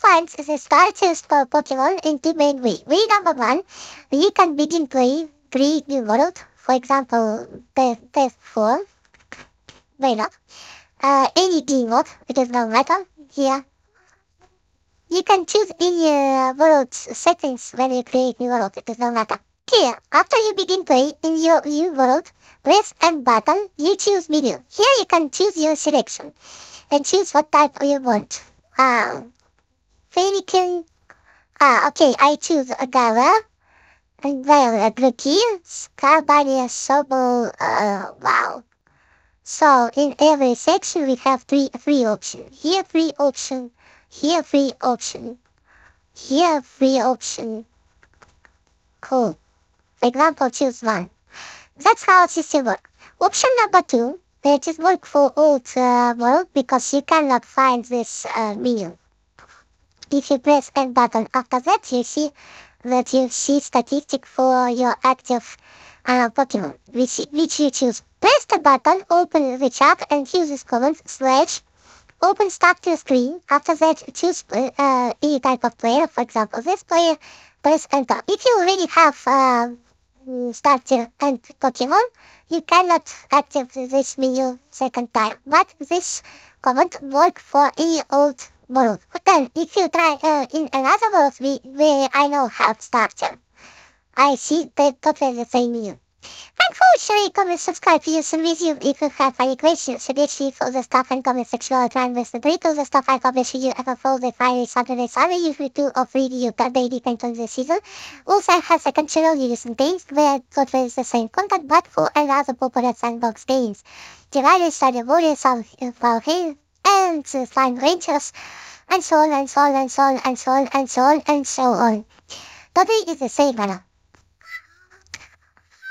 find the starters for Pokemon in two main ways. Way number one, you can begin play, create new world. For example, Test 4, why not? Any game mode, it is no matter. Here, you can choose any world settings when you create new world, it is no matter. Here, after you begin play in your new world, press M button, you choose medium. Here you can choose your selection and choose what type you want. Fairykin. Okay, I choose a Gala. And then a Grookey, Scarbania, Sobble, wow. So in every section we have three options. Here free option, here free option, here free option. Cool. For example, choose one. That's how system works. Option number two, which is work for old world because you cannot find this menu. If you press N button after that, you see statistic for your active Pokemon, which you choose. Press the button, open the chat, and use this command / open starter screen. After that, choose any type of player. For example, this player, press enter. If you already have starter and Pokemon, you cannot activate this menu second time. But this command work for any old world. But then, if you try in another world where I know have starter, I see that totally the same menu. Thank for sharing, comment, subscribe, view some review if you have any questions. Suggestion for the stuff and comment section I'll try and list the date of the stuff I publish you ever for the Friday, Saturday, Sunday, usually 2 or 3 video per day depends on the season. Also I have second channel videos and things where it is the same content but for another popular sandbox games. Divided study warriors of Valheim and the slime rangers and so on and so on and so on and so on and so on and so on. Today is the same manner.